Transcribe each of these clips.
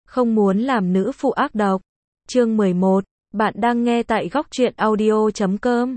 Không muốn làm nữ phụ ác độc. Chương 11, bạn đang nghe tại góc truyện audio.com.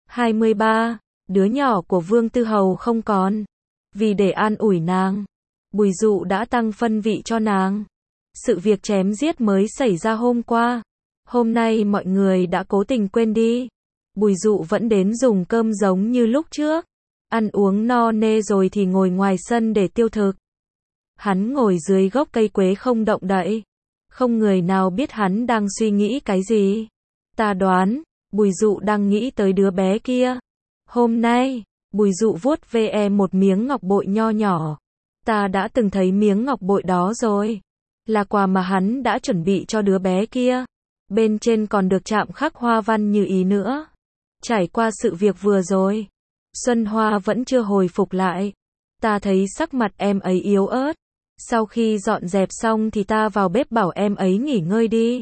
23. Đứa nhỏ của Vương Tư Hầu không còn. Vì để an ủi nàng, Bùi Dụ đã tăng phân vị cho nàng. Sự việc chém giết mới xảy ra hôm qua. Hôm nay mọi người đã cố tình quên đi. Bùi Dụ vẫn đến dùng cơm giống như lúc trước. Ăn uống no nê rồi thì ngồi ngoài sân để tiêu thực. Hắn ngồi dưới gốc cây quế không động đậy. Không người nào biết hắn đang suy nghĩ cái gì. Ta đoán, Bùi Dụ đang nghĩ tới đứa bé kia. Hôm nay, Bùi Dụ vuốt ve một miếng ngọc bội nho nhỏ. Ta đã từng thấy miếng ngọc bội đó rồi. Là quà mà hắn đã chuẩn bị cho đứa bé kia. Bên trên còn được chạm khắc hoa văn như ý nữa. Trải qua sự việc vừa rồi, Xuân Hoa vẫn chưa hồi phục lại. Ta thấy sắc mặt em ấy yếu ớt. Sau khi dọn dẹp xong thì ta vào bếp bảo em ấy nghỉ ngơi đi.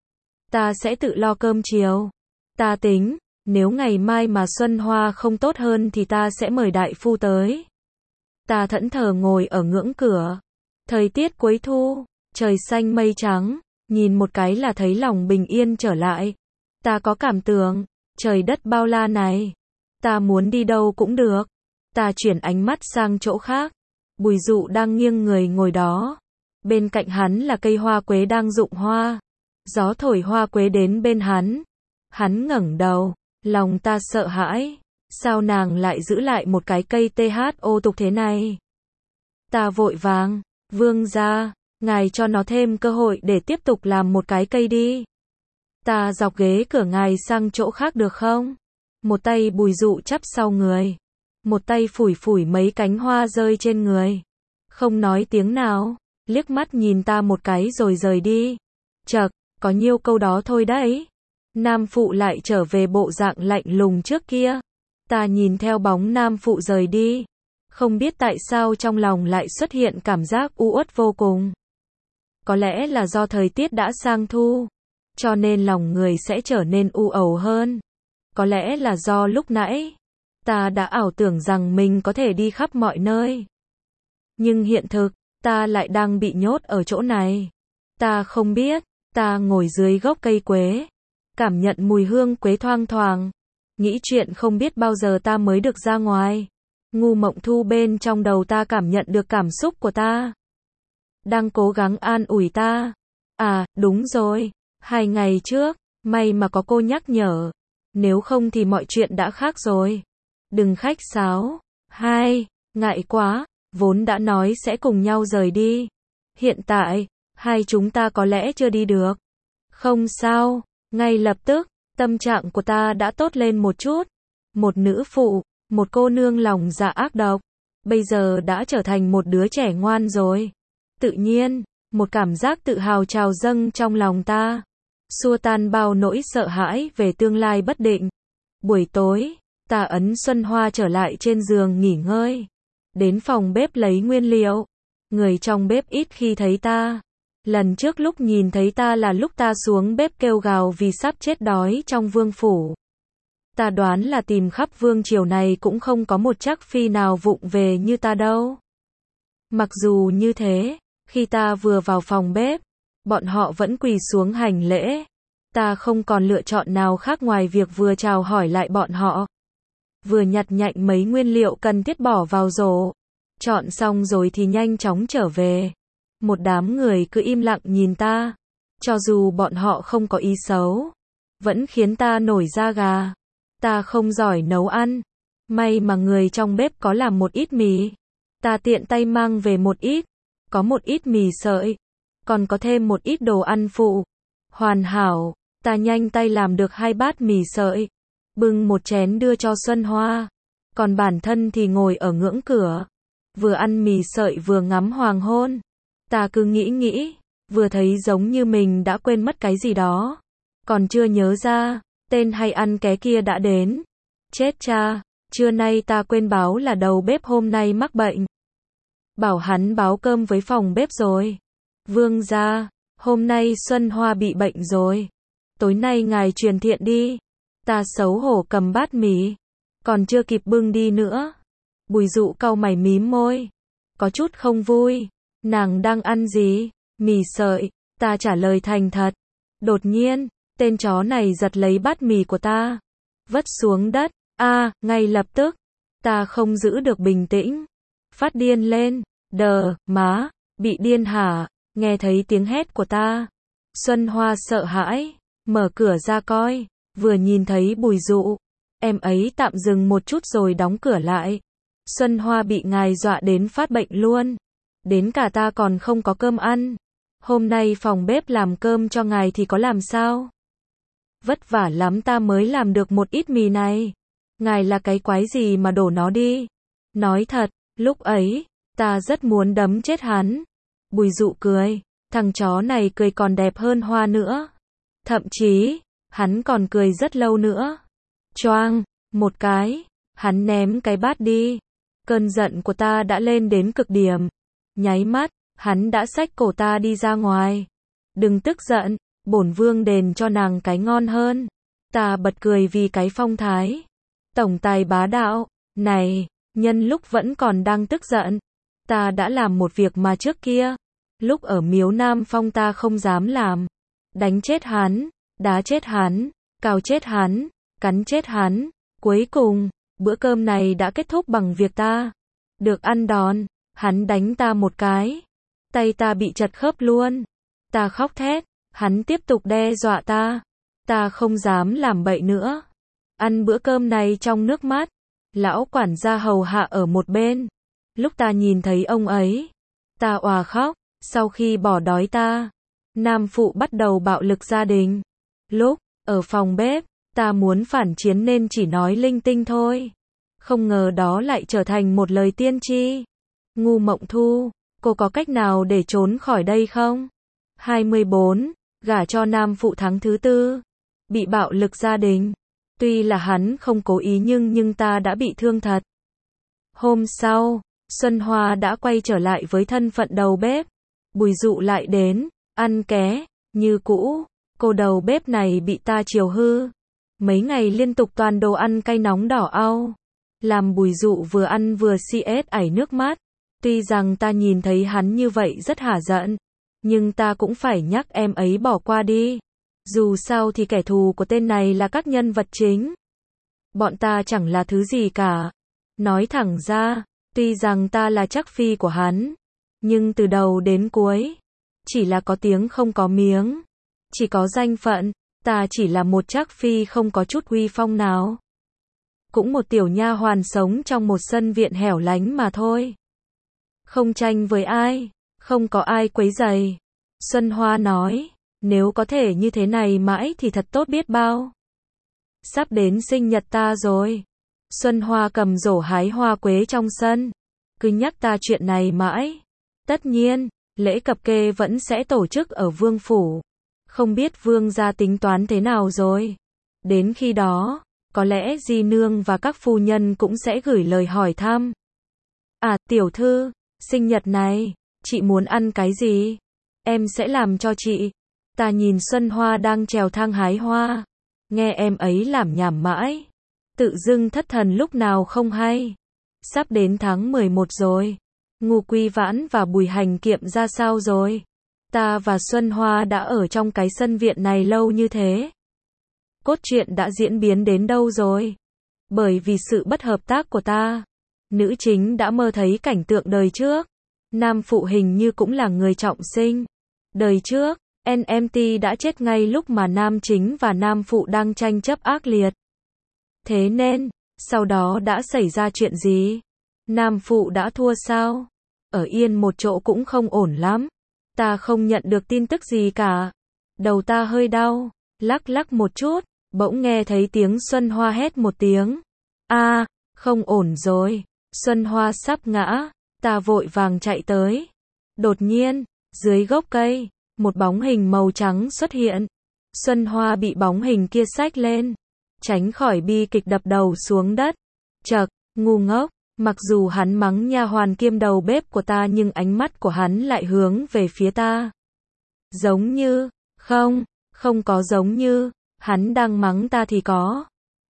Ta sẽ tự lo cơm chiều. Ta tính, nếu ngày mai mà Xuân Hoa không tốt hơn thì ta sẽ mời đại phu tới. Ta thẫn thờ ngồi ở ngưỡng cửa. Thời tiết cuối thu, trời xanh mây trắng, nhìn một cái là thấy lòng bình yên trở lại. Ta có cảm tưởng, trời đất bao la này, ta muốn đi đâu cũng được. Ta chuyển ánh mắt sang chỗ khác. Bùi Dụ đang nghiêng người ngồi đó. Bên cạnh hắn là cây hoa quế đang rụng hoa. Gió thổi hoa quế đến bên hắn. Hắn ngẩng đầu, lòng ta sợ hãi. Sao nàng lại giữ lại một cái cây THO tục thế này? Ta vội vàng, vương gia, ngài cho nó thêm cơ hội để tiếp tục làm một cái cây đi. Ta dọc ghế cửa ngài sang chỗ khác được không? Một tay Bùi Dụ chắp sau người. Một tay phủi phủi mấy cánh hoa rơi trên người. Không nói tiếng nào, liếc mắt nhìn ta một cái rồi rời đi. Chậc, có nhiêu câu đó thôi đấy. Nam phụ lại trở về bộ dạng lạnh lùng trước kia. Ta nhìn theo bóng nam phụ rời đi. Không biết tại sao trong lòng lại xuất hiện cảm giác u uất vô cùng. Có lẽ là do thời tiết đã sang thu, cho nên lòng người sẽ trở nên u ầu hơn. Có lẽ là do lúc nãy ta đã ảo tưởng rằng mình có thể đi khắp mọi nơi. Nhưng hiện thực, ta lại đang bị nhốt ở chỗ này. Ta không biết, ta ngồi dưới gốc cây quế, cảm nhận mùi hương quế thoang thoảng. Nghĩ chuyện không biết bao giờ ta mới được ra ngoài. Ngu Mộng Thu bên trong đầu ta cảm nhận được cảm xúc của ta. Đang cố gắng an ủi ta. À, đúng rồi, 2 ngày trước, may mà có cô nhắc nhở. Nếu không thì mọi chuyện đã khác rồi. Đừng khách sáo. Ngại quá, vốn đã nói sẽ cùng nhau rời đi. Hiện tại, hai chúng ta có lẽ chưa đi được. Không sao, ngay lập tức, tâm trạng của ta đã tốt lên một chút. Một nữ phụ, một cô nương lòng dạ ác độc, bây giờ đã trở thành một đứa trẻ ngoan rồi. Tự nhiên, một cảm giác tự hào trào dâng trong lòng ta, xua tan bao nỗi sợ hãi về tương lai bất định. Buổi tối, ta ấn Xuân Hoa trở lại trên giường nghỉ ngơi. Đến phòng bếp lấy nguyên liệu. Người trong bếp ít khi thấy ta. Lần trước lúc nhìn thấy ta là lúc ta xuống bếp kêu gào vì sắp chết đói trong vương phủ. Ta đoán là tìm khắp vương triều này cũng không có một trắc phi nào vụng về như ta đâu. Mặc dù như thế, khi ta vừa vào phòng bếp, bọn họ vẫn quỳ xuống hành lễ. Ta không còn lựa chọn nào khác ngoài việc vừa chào hỏi lại bọn họ, vừa nhặt nhạnh mấy nguyên liệu cần thiết bỏ vào rổ. Chọn xong rồi thì nhanh chóng trở về. Một đám người cứ im lặng nhìn ta. Cho dù bọn họ không có ý xấu, vẫn khiến ta nổi da gà. Ta không giỏi nấu ăn. May mà người trong bếp có làm một ít mì. Ta tiện tay mang về một ít. Có một ít mì sợi. Còn có thêm một ít đồ ăn phụ. Hoàn hảo, ta nhanh tay làm được 2 bát mì sợi. Bưng một chén đưa cho Xuân Hoa. Còn bản thân thì ngồi ở ngưỡng cửa. Vừa ăn mì sợi vừa ngắm hoàng hôn. Ta cứ nghĩ, vừa thấy giống như mình đã quên mất cái gì đó. Còn chưa nhớ ra, tên hay ăn ké kia đã đến. Chết cha, trưa nay ta quên báo là đầu bếp hôm nay mắc bệnh. Bảo hắn báo cơm với phòng bếp rồi. Vương gia, hôm nay Xuân Hoa bị bệnh rồi. Tối nay ngài truyền thiện đi. Ta xấu hổ cầm bát mì. Còn chưa kịp bưng đi nữa. Bùi Dụ cau mày mím môi. Có chút không vui. Nàng đang ăn gì? Mì sợi. Ta trả lời thành thật. Đột nhiên, tên chó này giật lấy bát mì của ta, vứt xuống đất. Ngay lập tức, ta không giữ được bình tĩnh, phát điên lên. Đờ, má, bị điên hả? Nghe thấy tiếng hét của ta, Xuân Hoa sợ hãi, mở cửa ra coi, vừa nhìn thấy Bùi Dụ, em ấy tạm dừng một chút rồi đóng cửa lại. Xuân Hoa bị ngài dọa đến phát bệnh luôn, đến cả ta còn không có cơm ăn. Hôm nay phòng bếp làm cơm cho ngài thì có làm sao? Vất vả lắm ta mới làm được một ít mì này. Ngài là cái quái gì mà đổ nó đi? Nói thật, lúc ấy, ta rất muốn đấm chết hắn. Bùi Dụ cười, thằng chó này cười còn đẹp hơn Hoa nữa. Thậm chí, hắn còn cười rất lâu nữa. Choang, một cái, hắn ném cái bát đi. Cơn giận của ta đã lên đến cực điểm. Nháy mắt, hắn đã xách cổ ta đi ra ngoài. Đừng tức giận, bổn vương đền cho nàng cái ngon hơn. Ta bật cười vì cái phong thái tổng tài bá đạo này, nhân lúc vẫn còn đang tức giận. Ta đã làm một việc mà trước kia, lúc ở Miếu Nam Phong ta không dám làm. Đánh chết hắn, đá chết hắn, cào chết hắn, cắn chết hắn. Cuối cùng, bữa cơm này đã kết thúc bằng việc ta được ăn đòn. Hắn đánh ta một cái, tay ta bị chật khớp luôn. Ta khóc thét, hắn tiếp tục đe dọa ta. Ta không dám làm bậy nữa. Ăn bữa cơm này trong nước mắt. Lão quản gia hầu hạ ở một bên. Lúc ta nhìn thấy ông ấy, ta òa khóc. Sau khi bỏ đói ta, nam phụ bắt đầu bạo lực gia đình. Lúc ở phòng bếp, ta muốn phản chiến nên chỉ nói linh tinh thôi. Không ngờ đó lại trở thành một lời tiên tri. Ngu Mộng Thu, cô có cách nào để trốn khỏi đây không? 24. Gả cho nam phụ tháng thứ 4. Bị bạo lực gia đình. Tuy là hắn không cố ý nhưng ta đã bị thương thật. Hôm sau, Xuân Hoa đã quay trở lại với thân phận đầu bếp. Bùi Dụ lại đến, ăn ké, như cũ. Cô đầu bếp này bị ta chiều hư. Mấy ngày liên tục toàn đồ ăn cay nóng đỏ au. Làm Bùi Dụ vừa ăn vừa CS ảy nước mắt. Tuy rằng ta nhìn thấy hắn như vậy rất hả giận, nhưng ta cũng phải nhắc em ấy bỏ qua đi. Dù sao thì kẻ thù của tên này là các nhân vật chính. Bọn ta chẳng là thứ gì cả. Nói thẳng ra, tuy rằng ta là trắc phi của hắn, nhưng từ đầu đến cuối, chỉ là có tiếng không có miếng. Chỉ có danh phận, ta chỉ là một trắc phi không có chút uy phong nào. Cũng một tiểu nha hoàn sống trong một sân viện hẻo lánh mà thôi. Không tranh với ai, không có ai quấy rầy. Xuân Hoa nói, nếu có thể như thế này mãi thì thật tốt biết bao. Sắp đến sinh nhật ta rồi. Xuân Hoa cầm rổ hái hoa quế trong sân, cứ nhắc ta chuyện này mãi. Tất nhiên, lễ cập kê vẫn sẽ tổ chức ở vương phủ. Không biết vương gia tính toán thế nào rồi. Đến khi đó, có lẽ di nương và các phu nhân cũng sẽ gửi lời hỏi thăm. Tiểu thư, sinh nhật này, chị muốn ăn cái gì? Em sẽ làm cho chị. Ta nhìn Xuân Hoa đang trèo thang hái hoa, nghe em ấy làm nhảm mãi, tự dưng thất thần lúc nào không hay. Sắp đến tháng 11 rồi. Ngô Quy Vãn và Bùi Hành Kiệm ra sao rồi? Ta và Xuân Hoa đã ở trong cái sân viện này lâu như thế. Cốt truyện đã diễn biến đến đâu rồi? Bởi vì sự bất hợp tác của ta, nữ chính đã mơ thấy cảnh tượng đời trước. Nam phụ hình như cũng là người trọng sinh. Đời trước, NMT đã chết ngay lúc mà nam chính và nam phụ đang tranh chấp ác liệt. Thế nên, sau đó đã xảy ra chuyện gì? Nam phụ đã thua sao? Ở yên một chỗ cũng không ổn lắm. Ta không nhận được tin tức gì cả. Đầu ta hơi đau, lắc lắc một chút, bỗng nghe thấy tiếng Xuân Hoa hét một tiếng. Không ổn rồi. Xuân Hoa sắp ngã, ta vội vàng chạy tới. Đột nhiên, dưới gốc cây, một bóng hình màu trắng xuất hiện. Xuân Hoa bị bóng hình kia xách lên, tránh khỏi bi kịch đập đầu xuống đất. Chậc, ngu ngốc, mặc dù hắn mắng nha hoàn kiêm đầu bếp của ta nhưng ánh mắt của hắn lại hướng về phía ta. Giống như, không có giống như, hắn đang mắng ta thì có.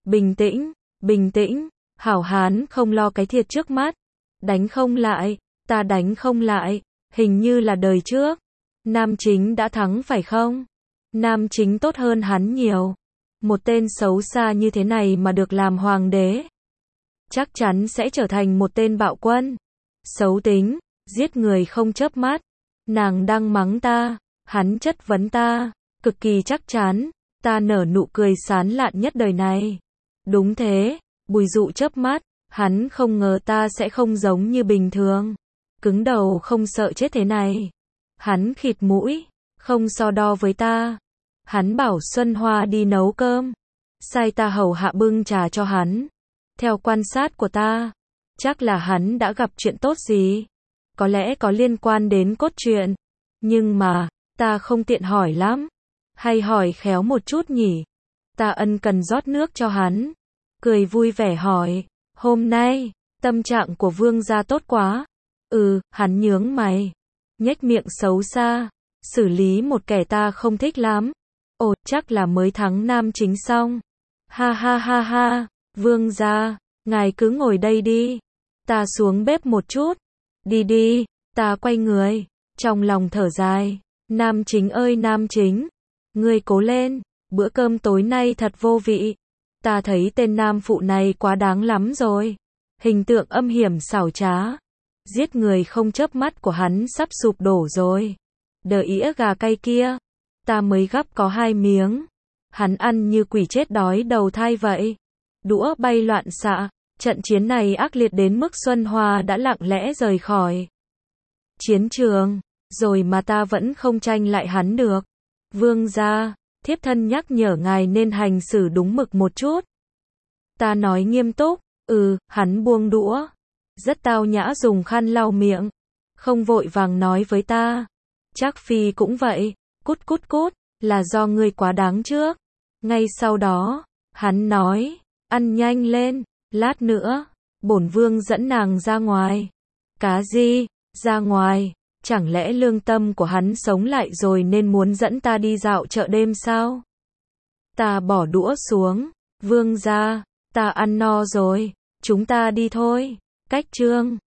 Bình tĩnh, hảo hán không lo cái thiệt trước mắt. Đánh không lại, ta đánh không lại, hình như là đời trước. Nam Chính đã thắng phải không? Nam Chính tốt hơn hắn nhiều. Một tên xấu xa như thế này mà được làm hoàng đế, chắc chắn sẽ trở thành một tên bạo quân. Xấu tính, giết người không chớp mắt. Nàng đang mắng ta, hắn chất vấn ta, cực kỳ chắc chắn. Ta nở nụ cười sán lạn nhất đời này. Đúng thế, Bùi Dụ chớp mắt, hắn không ngờ ta sẽ không giống như bình thường. Cứng đầu không sợ chết thế này. Hắn khịt mũi, không so đo với ta. Hắn bảo Xuân Hoa đi nấu cơm, sai ta hầu hạ bưng trà cho hắn. Theo quan sát của ta, chắc là hắn đã gặp chuyện tốt gì. Có lẽ có liên quan đến cốt truyện. Nhưng mà, ta không tiện hỏi lắm. Hay hỏi khéo một chút nhỉ? Ta ân cần rót nước cho hắn. Cười vui vẻ hỏi, hôm nay, tâm trạng của vương gia tốt quá. Hắn nhướng mày. Nhếch miệng xấu xa. Xử lý một kẻ ta không thích lắm. Ồ, chắc là mới thắng Nam Chính xong. Ha ha ha ha, vương gia, ngài cứ ngồi đây đi. Ta xuống bếp một chút. Đi đi, ta quay người. Trong lòng thở dài. Nam Chính ơi Nam Chính, ngươi cố lên, bữa cơm tối nay thật vô vị. Ta thấy tên nam phụ này quá đáng lắm rồi. Hình tượng âm hiểm xảo trá. Giết người không chớp mắt của hắn sắp sụp đổ rồi. Đợi ĩa gà cay kia, ta mới gắp có 2 miếng. Hắn ăn như quỷ chết đói đầu thai vậy. Đũa bay loạn xạ. Trận chiến này ác liệt đến mức Xuân Hoa đã lặng lẽ rời khỏi chiến trường. Rồi mà ta vẫn không tranh lại hắn được. Vương gia, thiếp thân nhắc nhở ngài nên hành xử đúng mực một chút. Ta nói nghiêm túc. Hắn buông đũa. Rất tao nhã dùng khăn lau miệng. Không vội vàng nói với ta. Trác Phi cũng vậy. Cút cút cút, là do ngươi quá đáng trước. Ngay sau đó, hắn nói, ăn nhanh lên, lát nữa, bổn vương dẫn nàng ra ngoài. Cá gì? Ra ngoài? Chẳng lẽ lương tâm của hắn sống lại rồi nên muốn dẫn ta đi dạo chợ đêm sao? Ta bỏ đũa xuống. Vương gia, ta ăn no rồi, chúng ta đi thôi. Cách chương